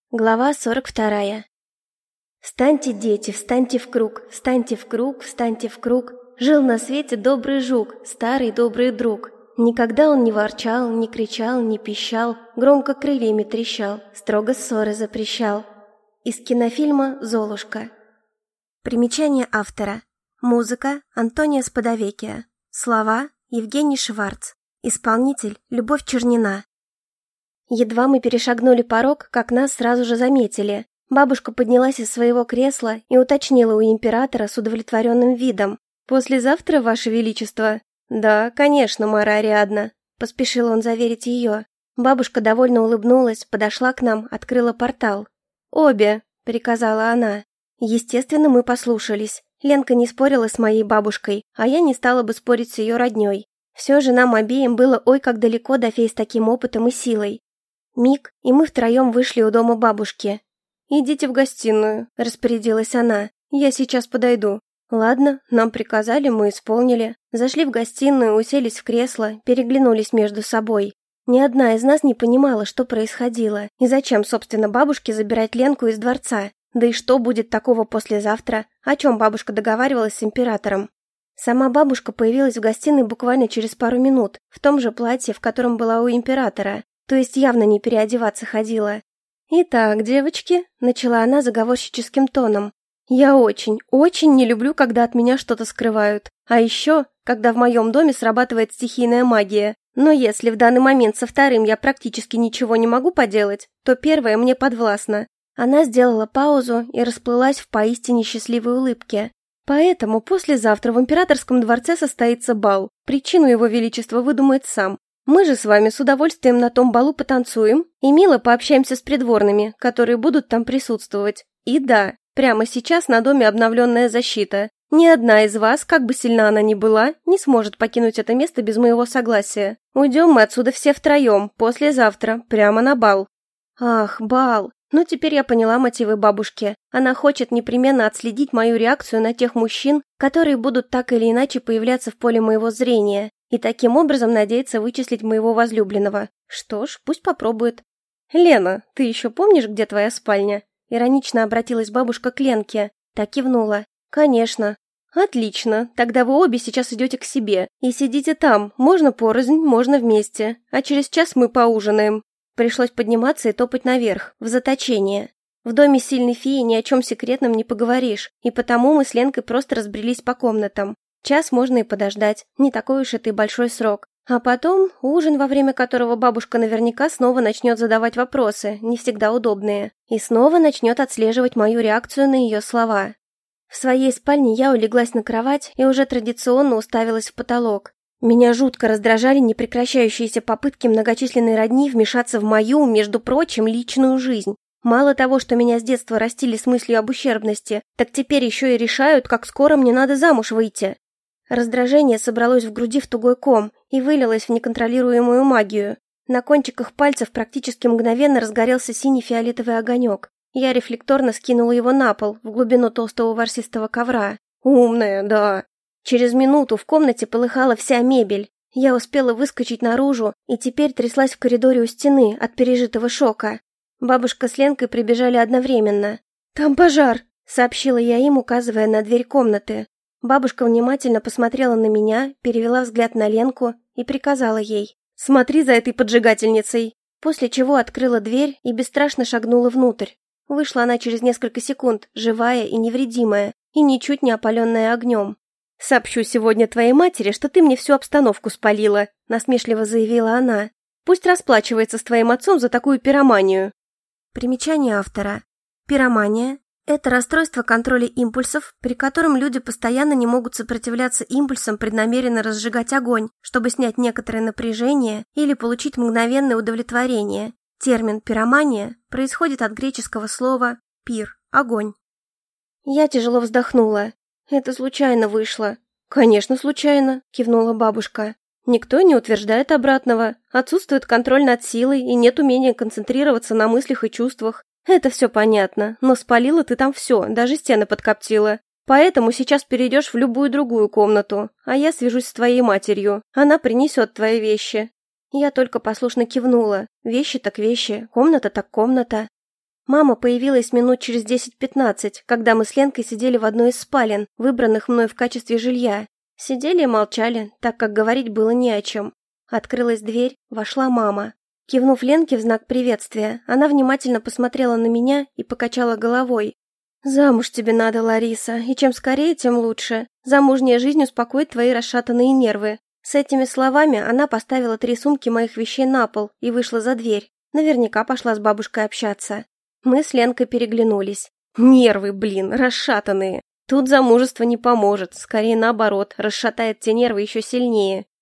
Глава 42. Встаньте, дети, встаньте в круг, встаньте в круг, встаньте в круг. Жил на свете добрый жук, старый добрый друг. Никогда он не ворчал, не кричал, не пищал, громко крыльями трещал, строго ссоры запрещал. Из кинофильма «Золушка». Примечание автора. Музыка Антонио Сподовекиа. Слова Евгений Шварц. Исполнитель Любовь Чернина. Едва мы перешагнули порог, как нас сразу же заметили. Бабушка поднялась из своего кресла и уточнила у императора с удовлетворенным видом. «Послезавтра, Ваше Величество?» «Да, конечно, Мара Ариадна», — поспешил он заверить ее. Бабушка довольно улыбнулась, подошла к нам, открыла портал. «Обе», — приказала она. Естественно, мы послушались. Ленка не спорила с моей бабушкой, а я не стала бы спорить с ее родней. Все же нам обеим было ой как далеко до фей с таким опытом и силой. Миг, и мы втроем вышли у дома бабушки. «Идите в гостиную», — распорядилась она. «Я сейчас подойду». Ладно, нам приказали, мы исполнили. Зашли в гостиную, уселись в кресло, переглянулись между собой. Ни одна из нас не понимала, что происходило, и зачем, собственно, бабушке забирать Ленку из дворца. Да и что будет такого послезавтра, о чем бабушка договаривалась с императором. Сама бабушка появилась в гостиной буквально через пару минут, в том же платье, в котором была у императора. То есть явно не переодеваться ходила. «Итак, девочки», — начала она заговорщическим тоном, «я очень, очень не люблю, когда от меня что-то скрывают. А еще, когда в моем доме срабатывает стихийная магия. Но если в данный момент со вторым я практически ничего не могу поделать, то первое мне подвластно». Она сделала паузу и расплылась в поистине счастливой улыбке. «Поэтому послезавтра в императорском дворце состоится бал. Причину его величество выдумает сам. Мы же с вами с удовольствием на том балу потанцуем и мило пообщаемся с придворными, которые будут там присутствовать. И да, прямо сейчас на доме обновленная защита. Ни одна из вас, как бы сильна она ни была, не сможет покинуть это место без моего согласия. Уйдем мы отсюда все втроем, послезавтра, прямо на бал». Ах, бал. Ну, теперь я поняла мотивы бабушки. Она хочет непременно отследить мою реакцию на тех мужчин, которые будут так или иначе появляться в поле моего зрения, и таким образом надеется вычислить моего возлюбленного. Что ж, пусть попробует. «Лена, ты еще помнишь, где твоя спальня?» Иронично обратилась бабушка к Ленке. Та кивнула. «Конечно». «Отлично, тогда вы обе сейчас идете к себе и сидите там, можно порознь, можно вместе, а через час мы поужинаем». Пришлось подниматься и топать наверх, в заточение. В доме сильной феи ни о чем секретном не поговоришь, и потому мы с Ленкой просто разбрелись по комнатам. Час можно и подождать, не такой уж это и большой срок. А потом ужин, во время которого бабушка наверняка снова начнет задавать вопросы, не всегда удобные, и снова начнет отслеживать мою реакцию на ее слова. В своей спальне я улеглась на кровать и уже традиционно уставилась в потолок. Меня жутко раздражали непрекращающиеся попытки многочисленной родни вмешаться в мою, между прочим, личную жизнь. Мало того, что меня с детства растили с мыслью об ущербности, так теперь еще и решают, как скоро мне надо замуж выйти. Раздражение собралось в груди в тугой ком и вылилось в неконтролируемую магию. На кончиках пальцев практически мгновенно разгорелся синий-фиолетовый огонек. Я рефлекторно скинула его на пол, в глубину толстого ворсистого ковра. «Умная, да». Через минуту в комнате полыхала вся мебель. Я успела выскочить наружу и теперь тряслась в коридоре у стены от пережитого шока. Бабушка с Ленкой прибежали одновременно. «Там пожар», — сообщила я им, указывая на дверь комнаты. Бабушка внимательно посмотрела на меня, перевела взгляд на Ленку и приказала ей: «Смотри за этой поджигательницей», после чего открыла дверь и бесстрашно шагнула внутрь. Вышла она через несколько секунд, живая и невредимая, и ничуть не опаленная огнем. «Сообщу сегодня твоей матери, что ты мне всю обстановку спалила», — насмешливо заявила она. «Пусть расплачивается с твоим отцом за такую пироманию». Примечание автора. Пиромания – это расстройство контроля импульсов, при котором люди постоянно не могут сопротивляться импульсам преднамеренно разжигать огонь, чтобы снять некоторое напряжение или получить мгновенное удовлетворение. Термин «пиромания» происходит от греческого слова «пир» – огонь. Я тяжело вздохнула. «Это случайно вышло». «Конечно, случайно», — кивнула бабушка. «Никто не утверждает обратного. Отсутствует контроль над силой и нет умения концентрироваться на мыслях и чувствах. Это все понятно, но спалила ты там все, даже стены подкоптила. Поэтому сейчас перейдешь в любую другую комнату, а я свяжусь с твоей матерью. Она принесет твои вещи». Я только послушно кивнула. Вещи так вещи, комната так комната. Мама появилась минут через 10-15, когда мы с Ленкой сидели в одной из спален, выбранных мной в качестве жилья. Сидели и молчали, так как говорить было не о чем. Открылась дверь, вошла мама. Кивнув Ленке в знак приветствия, она внимательно посмотрела на меня и покачала головой. «Замуж тебе надо, Лариса, и чем скорее, тем лучше. Замужняя жизнь успокоит твои расшатанные нервы». С этими словами она поставила 3 сумки моих вещей на пол и вышла за дверь. Наверняка пошла с бабушкой общаться. Мы с Ленкой переглянулись. Нервы, блин, расшатанные. Тут замужество не поможет, скорее наоборот, расшатает те нервы еще сильнее.